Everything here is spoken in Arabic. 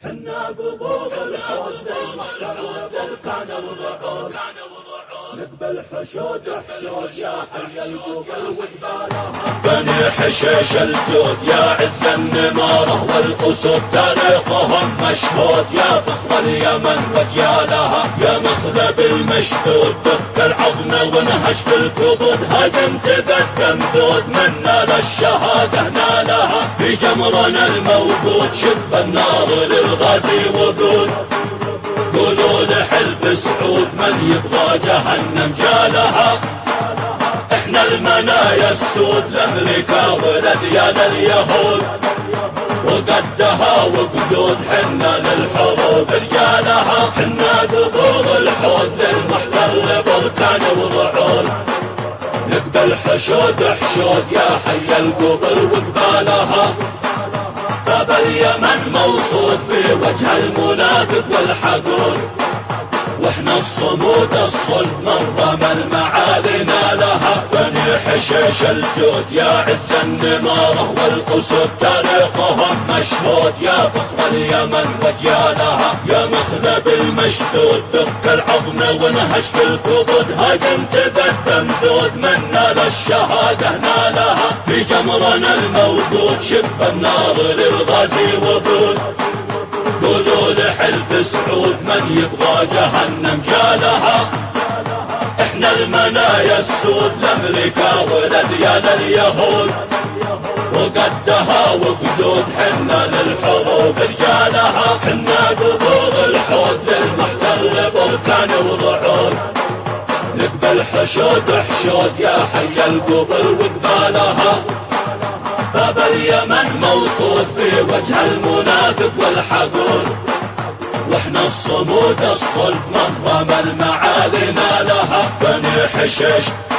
حنا قبور الحوض كان الوعود نقبل حشود يا حي القبور وقبالها بني حشيش الجود يا عز النمارة والأسود تاريخهم مشهود يا فخر اليمن وجيالها يا مخلب المشدود دك العظم ونهش في الكبود هجم تقدم دود منا للشهادة نالها في جمرنا الموجود شب النار للغازي وقود قولوا لحلف سعود من يبغى جهنم جالها احنا المنايا السود لامريكا ولديان اليهود وقدها وقدود حنا للحروب رجالها حنا قبور الحوض للمحتل بركان وضعود نقبل حشود يا حي القبر وقبالها باب اليمن موصود في وجه المنافق والحقود واحنا الصمود الصلب من ضم المعالي نالها بني حشيش الجود يا عز النمارة والأسود تاريخهم مشهود يا فخر اليمن وجيالها يا مخلب المشدود دك العظم ونهش في الكبد هجم تقدم دود منا للشهادة نالها في جمرنا الموجود شب النار للغازي وقود قولوا لحلف سعود من يبغى جهنم جالها احنا المنايا السود لامريكا ولديان اليهود وقدها وقدود حنا للحروب رجالها حنا قبور الحوض للمحتل بركان وضعود نقبل حشود يا حي القبر وقبالها باب اليمن موصود في وجه المنافق والحقود واحنا الصمود الصلب من ضم المعالي نالها بني حشيش